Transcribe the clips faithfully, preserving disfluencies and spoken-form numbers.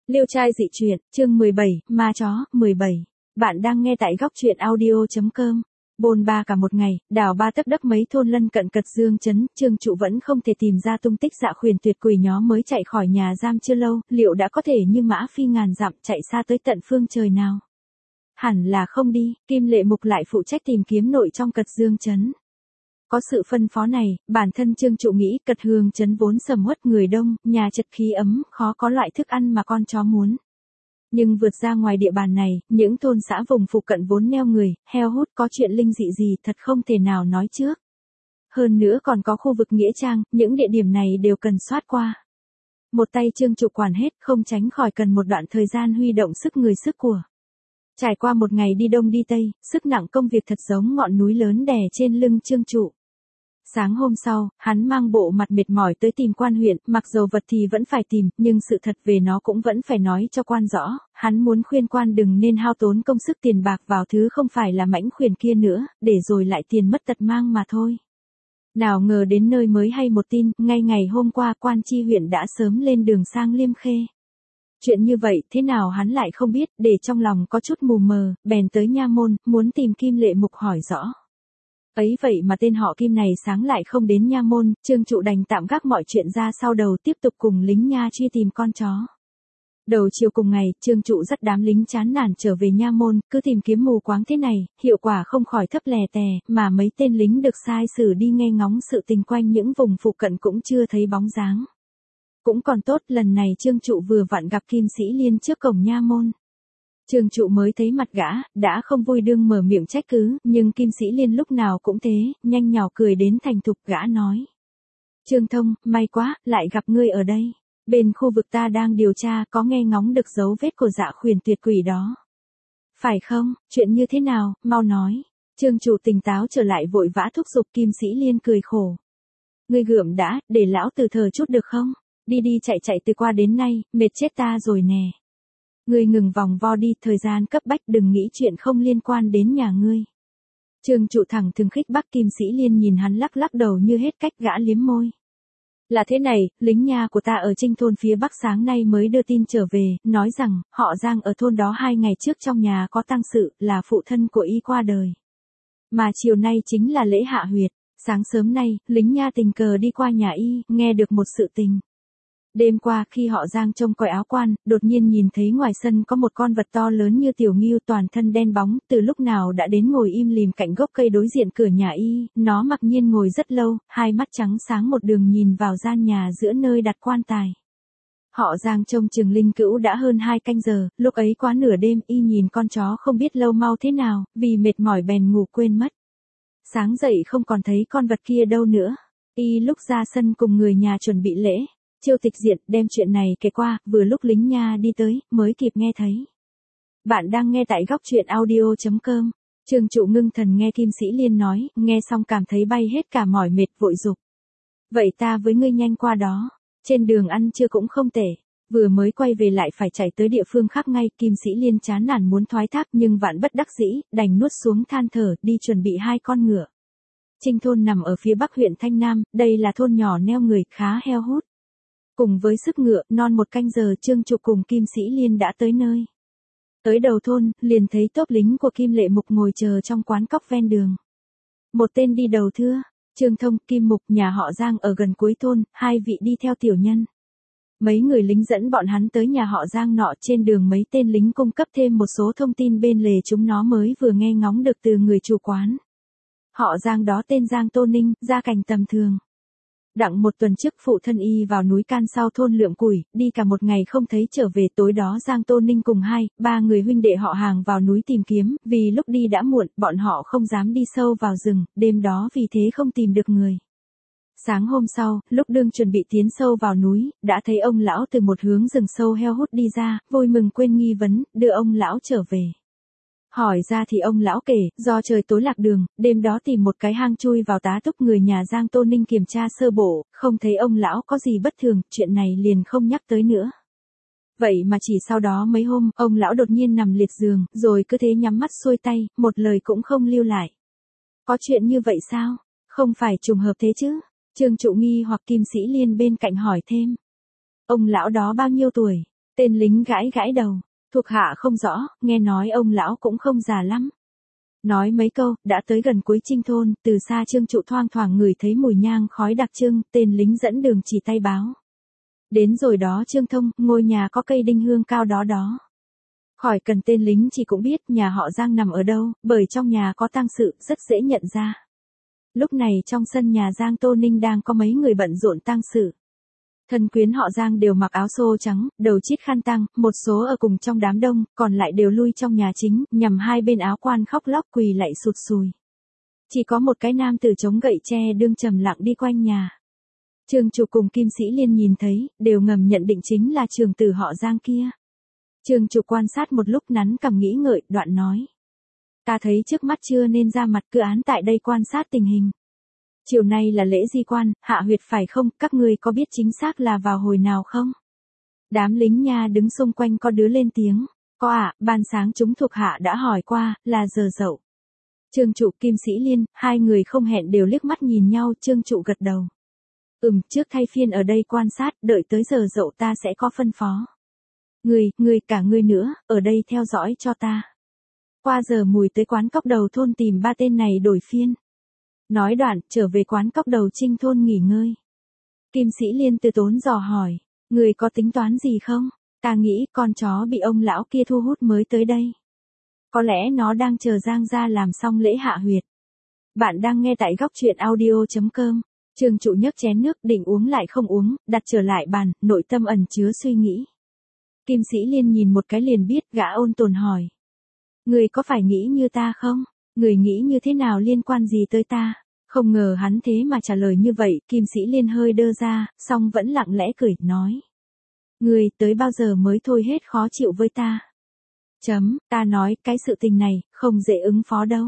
Liêu trai dị truyện, chương mười bảy, ma chó, mười bảy. Bạn đang nghe tại góc truyện audio chấm com. Bôn ba cả một ngày, đào ba tấc đất mấy thôn lân cận Cật Dương trấn, Trương Trụ vẫn không thể tìm ra tung tích Dạ Khuyển tuyệt quỷ nhó mới chạy khỏi nhà giam chưa lâu, liệu đã có thể như mã phi ngàn dặm chạy xa tới tận phương trời nào? Hẳn là không đi, Kim Lệ Mục lại phụ trách tìm kiếm nội trong Cật Dương trấn. Có sự phân phó này, bản thân Trương Trụ nghĩ Cật Hương trấn vốn sầm uất người đông, nhà chật khí ấm, khó có loại thức ăn mà con chó muốn. Nhưng vượt ra ngoài địa bàn này, những thôn xã vùng phụ cận vốn neo người, heo hút có chuyện linh dị gì thật không thể nào nói trước. Hơn nữa còn có khu vực nghĩa trang, những địa điểm này đều cần soát qua. Một tay Trương Trụ quản hết, không tránh khỏi cần một đoạn thời gian huy động sức người sức của. Trải qua một ngày đi đông đi tây, sức nặng công việc thật giống ngọn núi lớn đè trên lưng Trương Trụ. Sáng hôm sau, hắn mang bộ mặt mệt mỏi tới tìm quan huyện, mặc dầu vật thì vẫn phải tìm, nhưng sự thật về nó cũng vẫn phải nói cho quan rõ, hắn muốn khuyên quan đừng nên hao tốn công sức tiền bạc vào thứ không phải là mãnh khuyển kia nữa, để rồi lại tiền mất tật mang mà thôi. Nào ngờ đến nơi mới hay một tin, ngay ngày hôm qua quan tri huyện đã sớm lên đường sang Liêm Khê. Chuyện như vậy thế nào hắn lại không biết, để trong lòng có chút mù mờ, bèn tới nha môn, muốn tìm Kim Lệ Mục hỏi rõ. Ấy vậy mà tên họ Kim này sáng lại không đến nha môn, Trương Trụ đành tạm gác mọi chuyện ra sau đầu tiếp tục cùng lính nha truy tìm con chó. Đầu chiều cùng ngày, Trương Trụ dắt đám lính chán nản trở về nha môn, cứ tìm kiếm mù quáng thế này, hiệu quả không khỏi thấp lè tè, mà mấy tên lính được sai xử đi nghe ngóng sự tình quanh những vùng phụ cận cũng chưa thấy bóng dáng. Cũng còn tốt, lần này Trương Trụ vừa vặn gặp Kim Sĩ Liên trước cổng nha môn. Trương Trụ mới thấy mặt gã, đã không vui đương mở miệng trách cứ, nhưng Kim Sĩ Liên lúc nào cũng thế, nhanh nhảu cười đến thành thục, gã nói. Trương Thông, may quá, lại gặp ngươi ở đây. Bên khu vực ta đang điều tra, có nghe ngóng được dấu vết của Dạ Khuyển tuyệt quỷ đó. Phải không, chuyện như thế nào, mau nói. Trương Trụ tỉnh táo trở lại vội vã thúc giục. Kim Sĩ Liên cười khổ. Ngươi gượm đã, để lão từ thờ chút được không? Đi đi chạy chạy từ qua đến nay, mệt chết ta rồi nè. Ngươi ngừng vòng vo đi, thời gian cấp bách, đừng nghĩ chuyện không liên quan đến nhà ngươi. Trương Trụ thẳng thừng khích bác. Kim Sĩ Liên nhìn hắn lắc lắc đầu như hết cách, gã liếm môi. Là thế này, lính nha của ta ở Trinh thôn phía bắc sáng nay mới đưa tin trở về, nói rằng, họ Giang ở thôn đó hai ngày trước trong nhà có tang sự, là phụ thân của y qua đời. Mà chiều nay chính là lễ hạ huyệt, sáng sớm nay, lính nha tình cờ đi qua nhà y, nghe được một sự tình. Đêm qua khi họ Giang trông coi áo quan, đột nhiên nhìn thấy ngoài sân có một con vật to lớn như tiểu ngưu, toàn thân đen bóng, từ lúc nào đã đến ngồi im lìm cạnh gốc cây đối diện cửa nhà y, nó mặc nhiên ngồi rất lâu, hai mắt trắng sáng một đường nhìn vào gian nhà giữa nơi đặt quan tài. Họ Giang trông chừng linh cữu đã hơn hai canh giờ, lúc ấy quá nửa đêm, y nhìn con chó không biết lâu mau thế nào, vì mệt mỏi bèn ngủ quên mất. Sáng dậy không còn thấy con vật kia đâu nữa, y lúc ra sân cùng người nhà chuẩn bị lễ. Chiêu tịch diện đem chuyện này kể qua, vừa lúc lính nha đi tới, mới kịp nghe thấy. Bạn đang nghe tại góc truyện audio chấm com. Trương Trụ ngưng thần nghe Kim Sĩ Liên nói, nghe xong cảm thấy bay hết cả mỏi mệt, vội dục. Vậy ta với ngươi nhanh qua đó, trên đường ăn trưa cũng không tệ. Vừa mới quay về lại phải chạy tới địa phương khác ngay. Kim Sĩ Liên chán nản muốn thoái thác nhưng vạn bất đắc dĩ, đành nuốt xuống than thở, đi chuẩn bị hai con ngựa. Trinh thôn nằm ở phía bắc huyện Thanh Nam, đây là thôn nhỏ neo người, khá heo hút. Cùng với sức ngựa, non một canh giờ Trương Trụ cùng Kim Sĩ Liên đã tới nơi. Tới đầu thôn, liền thấy tốp lính của Kim Lệ Mục ngồi chờ trong quán cóc ven đường. Một tên đi đầu thưa, Trương Thông, Kim Mục, nhà họ Giang ở gần cuối thôn, hai vị đi theo tiểu nhân. Mấy người lính dẫn bọn hắn tới nhà họ Giang nọ, trên đường mấy tên lính cung cấp thêm một số thông tin bên lề chúng nó mới vừa nghe ngóng được từ người chủ quán. Họ Giang đó tên Giang Tô Ninh, gia cảnh tầm thường. Đặng một tuần trước phụ thân y vào núi Can sau thôn Lượm Củi, đi cả một ngày không thấy trở về. Tối đó Giang Tô Ninh cùng hai, ba người huynh đệ họ hàng vào núi tìm kiếm, vì lúc đi đã muộn, bọn họ không dám đi sâu vào rừng, đêm đó vì thế không tìm được người. Sáng hôm sau, lúc đương chuẩn bị tiến sâu vào núi, đã thấy ông lão từ một hướng rừng sâu heo hút đi ra, vui mừng quên nghi vấn, đưa ông lão trở về. Hỏi ra thì ông lão kể, do trời tối lạc đường, đêm đó tìm một cái hang chui vào tá túc. Người nhà Giang Tô Ninh kiểm tra sơ bộ, không thấy ông lão có gì bất thường, chuyện này liền không nhắc tới nữa. Vậy mà chỉ sau đó mấy hôm, ông lão đột nhiên nằm liệt giường, rồi cứ thế nhắm mắt xuôi tay, một lời cũng không lưu lại. Có chuyện như vậy sao? Không phải trùng hợp thế chứ? Trương Trụ nghi hoặc. Kim Sĩ Liên bên cạnh hỏi thêm. Ông lão đó bao nhiêu tuổi? Tên lính gãi gãi đầu. Thuộc hạ không rõ, nghe nói ông lão cũng không già lắm. Nói mấy câu, đã tới gần cuối Trinh thôn, từ xa Trương Trụ thoang thoảng ngửi thấy mùi nhang khói đặc trưng, tên lính dẫn đường chỉ tay báo. Đến rồi đó Trương Thông, ngôi nhà có cây đinh hương cao đó đó. Khỏi cần tên lính chỉ cũng biết nhà họ Giang nằm ở đâu, bởi trong nhà có tang sự, rất dễ nhận ra. Lúc này trong sân nhà Giang Tô Ninh đang có mấy người bận rộn tang sự. Thân quyến họ Giang đều mặc áo xô trắng, đầu chít khăn tang, một số ở cùng trong đám đông, còn lại đều lui trong nhà chính, nhằm hai bên áo quan khóc lóc quỳ lạy sụt sùi. Chỉ có một cái nam tử chống gậy tre đương trầm lặng đi quanh nhà. Trương Trụ cùng Kim Sĩ Liên nhìn thấy, đều ngầm nhận định chính là trường tử họ Giang kia. Trương Trụ quan sát một lúc nắn cằm nghĩ ngợi, đoạn nói. Ta thấy trước mắt chưa nên ra mặt cư án tại đây quan sát tình hình. Chiều nay là lễ di quan, hạ huyệt phải không, các ngươi có biết chính xác là vào hồi nào không? Đám lính nha đứng xung quanh có đứa lên tiếng. Có ạ, à, ban sáng chúng thuộc hạ đã hỏi qua, là giờ dậu. Trương Trụ Kim Sĩ Liên, hai người không hẹn đều liếc mắt nhìn nhau, Trương Trụ gật đầu. Ừm, trước thay phiên ở đây quan sát, đợi tới giờ dậu ta sẽ có phân phó. Người, người cả người nữa, ở đây theo dõi cho ta. Qua giờ mùi tới quán cóc đầu thôn tìm ba tên này đổi phiên. Nói đoạn, trở về quán cóc đầu Trinh thôn nghỉ ngơi. Kim Sĩ Liên từ tốn dò hỏi, người có tính toán gì không? Ta nghĩ con chó bị ông lão kia thu hút mới tới đây. Có lẽ nó đang chờ Giang gia làm xong lễ hạ huyệt. Bạn đang nghe tại góc truyện audio chấm com. Trương Trụ nhấc chén nước định uống lại không uống, đặt trở lại bàn, nội tâm ẩn chứa suy nghĩ. Kim Sĩ Liên nhìn một cái liền biết, gã ôn tồn hỏi. Người có phải nghĩ như ta không? Người nghĩ như thế nào liên quan gì tới ta? Không ngờ hắn thế mà trả lời như vậy, Kim Sĩ Liên hơi đơ ra, song vẫn lặng lẽ cười, nói. Người tới bao giờ mới thôi hết khó chịu với ta? Chấm, ta nói, cái sự tình này, không dễ ứng phó đâu.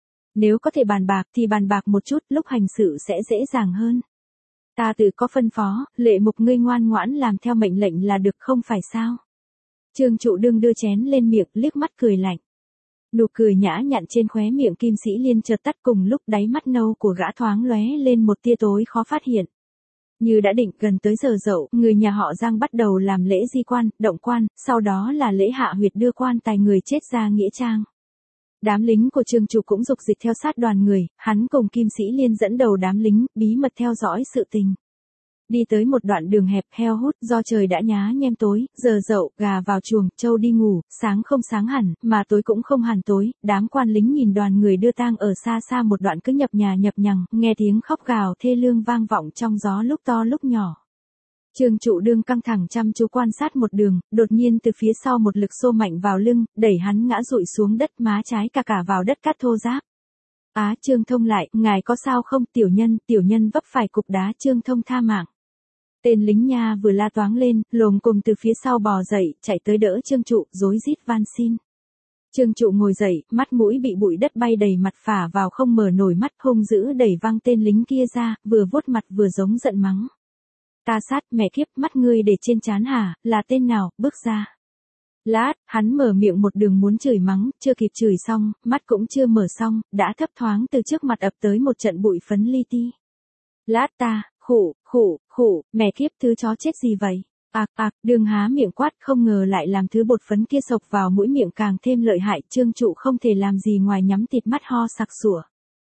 Nếu có thể bàn bạc thì bàn bạc một chút, lúc hành sự sẽ dễ dàng hơn. Ta tự có phân phó, lệ mục ngươi ngoan ngoãn làm theo mệnh lệnh là được không phải sao? Trương Trụ đương đưa chén lên miệng, liếc mắt cười lạnh. Nụ cười nhã nhặn trên khóe miệng Kim Sĩ Liên chợt tắt, cùng lúc đáy mắt nâu của gã thoáng lóe lên một tia tối khó phát hiện. Như đã định, gần tới giờ dậu, người nhà họ Giang bắt đầu làm lễ di quan, động quan, sau đó là lễ hạ huyệt đưa quan tài người chết ra nghĩa trang. Đám lính của Trương Trụ cũng dục dịch theo sát đoàn người, hắn cùng Kim Sĩ Liên dẫn đầu đám lính, bí mật theo dõi sự tình. Đi tới một đoạn đường hẹp heo hút, do trời đã nhá nhem tối, giờ dậu, gà vào chuồng, trâu đi ngủ, sáng không sáng hẳn, mà tối cũng không hẳn tối, đám quan lính nhìn đoàn người đưa tang ở xa xa một đoạn cứ nhập nhà nhập nhằng, nghe tiếng khóc gào thê lương vang vọng trong gió lúc to lúc nhỏ. Trương Trụ đương căng thẳng chăm chú quan sát một đường, đột nhiên từ phía sau một lực xô mạnh vào lưng, đẩy hắn ngã rụi xuống đất, má trái cả cả vào đất cát thô ráp. Á, Trương Thông lại, ngài có sao không? Tiểu nhân, tiểu nhân vấp phải cục đá. Trương Thông tha mạng. Tên lính nha vừa la toáng lên, lồm cồm từ phía sau bò dậy, chạy tới đỡ Trương Trụ, rối rít van xin. Trương Trụ ngồi dậy, mắt mũi bị bụi đất bay đầy mặt, phả vào không mở nổi mắt, hung dữ đẩy văng tên lính kia ra, vừa vuốt mặt vừa giống giận mắng. Ta sát, mẹ kiếp, mắt ngươi để trên trán hả, là tên nào, bước ra. Lát, hắn mở miệng một đường muốn chửi mắng, chưa kịp chửi xong, mắt cũng chưa mở xong, đã thấp thoáng từ trước mặt ập tới một trận bụi phấn li ti. Lát ta, khụ, khụ, khụ, mẹ kiếp thứ chó chết gì vậy? Ạc ạc, đường há miệng quát, không ngờ lại làm thứ bột phấn kia sộc vào mũi miệng càng thêm lợi hại. Trương Trụ không thể làm gì ngoài nhắm tịt mắt ho sặc sủa.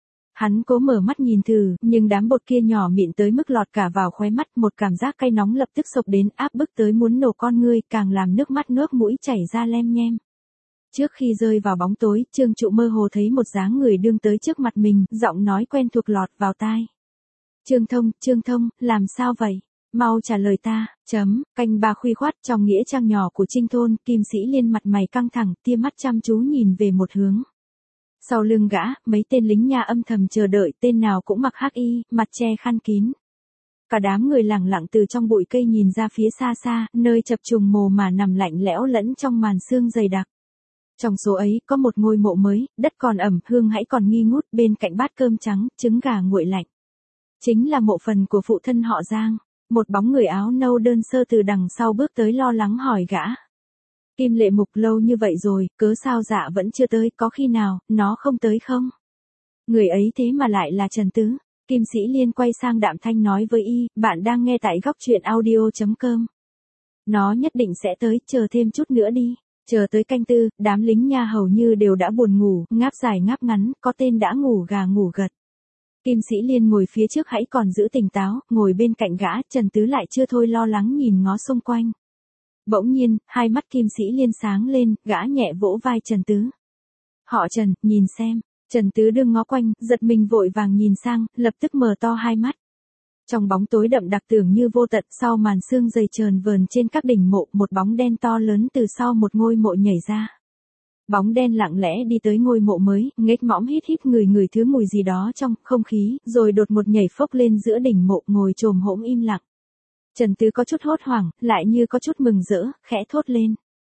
Hắn cố mở mắt nhìn thử, nhưng đám bột kia nhỏ mịn tới mức lọt cả vào khóe mắt, một cảm giác cay nóng lập tức sộc đến, áp bức tới muốn nổ con ngươi, càng làm nước mắt nước mũi chảy ra lem nhem. Trước khi rơi vào bóng tối, Trương Trụ mơ hồ thấy một dáng người đương tới trước mặt mình, giọng nói quen thuộc lọt vào tai. Trương Thông, Trương Thông, làm sao vậy? Mau trả lời ta, chấm, canh ba khuya khoát trong nghĩa trang nhỏ của Trinh thôn, Kim Sĩ Liên mặt mày căng thẳng, tia mắt chăm chú nhìn về một hướng. Sau lưng gã, mấy tên lính nha âm thầm chờ đợi, tên nào cũng mặc hắc y, mặt che khăn kín. Cả đám người lẳng lặng từ trong bụi cây nhìn ra phía xa xa, nơi chập trùng mồ mà nằm lạnh lẽo lẫn trong màn sương dày đặc. Trong số ấy, có một ngôi mộ mới, đất còn ẩm, hương hãy còn nghi ngút, bên cạnh bát cơm trắng, trứng gà nguội lạnh. Chính là mộ phần của phụ thân họ Giang. Một bóng người áo nâu đơn sơ từ đằng sau bước tới lo lắng hỏi gã. Kim Lệ Mục, lâu như vậy rồi, cớ sao dạ vẫn chưa tới, có khi nào, nó không tới không? Người ấy thế mà lại là Trần Tứ. Kim Sĩ Liên quay sang Đạm Thanh nói với y, bạn đang nghe tại góc truyện audio chấm com. Nó nhất định sẽ tới, chờ thêm chút nữa đi. Chờ tới canh tư, đám lính nha hầu như đều đã buồn ngủ, ngáp dài ngáp ngắn, có tên đã ngủ gà ngủ gật. Kim Sĩ Liên ngồi phía trước hãy còn giữ tỉnh táo, ngồi bên cạnh gã, Trần Tứ lại chưa thôi lo lắng nhìn ngó xung quanh. Bỗng nhiên, hai mắt Kim Sĩ Liên sáng lên, gã nhẹ vỗ vai Trần Tứ. Họ Trần, nhìn xem. Trần Tứ đương ngó quanh, giật mình vội vàng nhìn sang, lập tức mở to hai mắt. Trong bóng tối đậm đặc tưởng như vô tận, sau màn sương dày trờn vờn trên các đỉnh mộ, một bóng đen to lớn từ sau một ngôi mộ nhảy ra. Bóng đen lặng lẽ đi tới ngôi mộ mới, nghếch mõm hít hít người người thứ mùi gì đó trong không khí, rồi đột một nhảy phốc lên giữa đỉnh mộ, ngồi chồm hổm im lặng. Trần Tứ có chút hốt hoảng, lại như có chút mừng rỡ, khẽ thốt lên.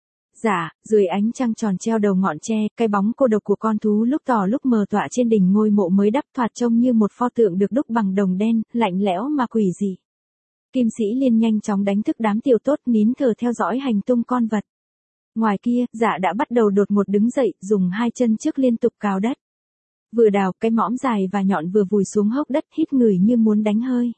Dạ, dưới ánh trăng tròn treo đầu ngọn tre, cái bóng cô độc của con thú lúc tỏ lúc mờ tọa trên đỉnh ngôi mộ mới đắp, thoạt trông như một pho tượng được đúc bằng đồng đen, lạnh lẽo mà quỷ dị. Kim Sĩ Liên nhanh chóng đánh thức đám tiểu tốt, nín thở theo dõi hành tung con vật. Ngoài kia, dạ đã bắt đầu đột ngột đứng dậy, dùng hai chân trước liên tục cào đất. Vừa đào, cái mõm dài và nhọn vừa vùi xuống hốc đất, hít người như muốn đánh hơi.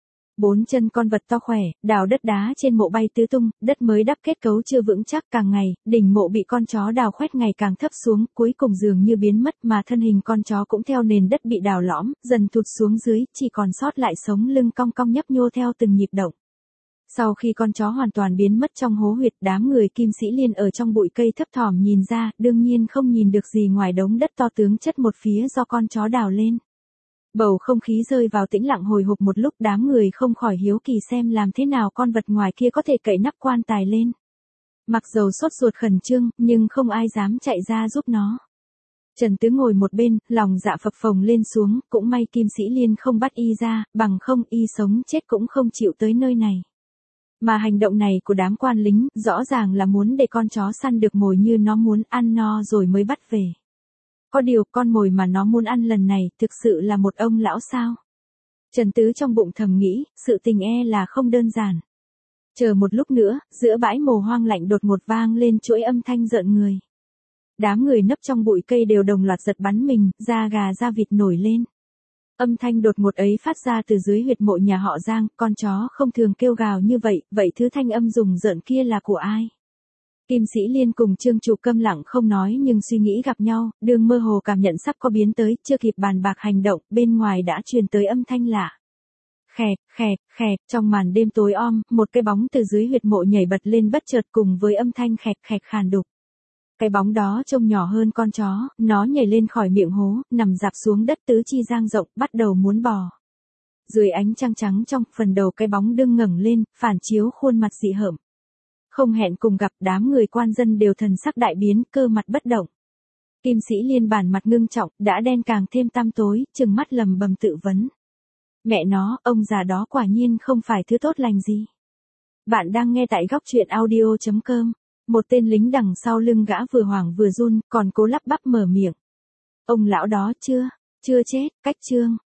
Bốn chân con vật to khỏe, đào đất đá trên mộ bay tứ tung, đất mới đắp kết cấu chưa vững chắc, càng ngày, đỉnh mộ bị con chó đào khoét ngày càng thấp xuống, cuối cùng dường như biến mất, mà thân hình con chó cũng theo nền đất bị đào lõm, dần thụt xuống dưới, chỉ còn sót lại sống lưng cong cong nhấp nhô theo từng nhịp động. Sau khi con chó hoàn toàn biến mất trong hố huyệt, đám người Kim Sĩ Liên ở trong bụi cây thấp thỏm nhìn ra, đương nhiên không nhìn được gì ngoài đống đất to tướng chất một phía do con chó đào lên. Bầu không khí rơi vào tĩnh lặng hồi hộp một lúc, đám người không khỏi hiếu kỳ xem làm thế nào con vật ngoài kia có thể cậy nắp quan tài lên. Mặc dầu sốt ruột khẩn trương, nhưng không ai dám chạy ra giúp nó. Trần Tứ ngồi một bên, lòng dạ phập phồng lên xuống, cũng may Kim Sĩ Liên không bắt y ra, bằng không y sống chết cũng không chịu tới nơi này. Mà hành động này của đám quan lính, rõ ràng là muốn để con chó săn được mồi như nó muốn, ăn no rồi mới bắt về. Có điều, con mồi mà nó muốn ăn lần này, thực sự là một ông lão sao? Trần Tứ trong bụng thầm nghĩ, sự tình e là không đơn giản. Chờ một lúc nữa, giữa bãi mồ hoang lạnh đột ngột vang lên chuỗi âm thanh rợn người. Đám người nấp trong bụi cây đều đồng loạt giật bắn mình, da gà da vịt nổi lên. Âm thanh đột ngột ấy phát ra từ dưới huyệt mộ nhà họ Giang, con chó không thường kêu gào như vậy, vậy thứ thanh âm rùng rợn kia là của ai? Kim Sĩ Liên cùng Trương Trụ câm lặng không nói nhưng suy nghĩ gặp nhau, đường mơ hồ cảm nhận sắp có biến tới, chưa kịp bàn bạc hành động, bên ngoài đã truyền tới âm thanh lạ. Khẹt, khẹt, khẹt, trong màn đêm tối om, một cái bóng từ dưới huyệt mộ nhảy bật lên bất chợt cùng với âm thanh khẹt khẹt khàn đục. Cái bóng đó trông nhỏ hơn con chó, nó nhảy lên khỏi miệng hố, nằm dạp xuống đất tứ chi dang rộng, bắt đầu muốn bò. Dưới ánh trăng trắng trong, phần đầu cái bóng đương ngẩng lên, phản chiếu khuôn mặt dị hợm. Không hẹn cùng gặp, đám người quan dân đều thần sắc đại biến, cơ mặt bất động. Kim Sĩ Liên bản mặt ngưng trọng, đã đen càng thêm tăm tối, trừng mắt lầm bầm tự vấn. Mẹ nó, ông già đó quả nhiên không phải thứ tốt lành gì. Bạn đang nghe tại góc truyện audio chấm com. Một tên lính đằng sau lưng gã vừa hoảng vừa run, còn cố lắp bắp mở miệng. Ông lão đó chưa, chưa chết, cách chương.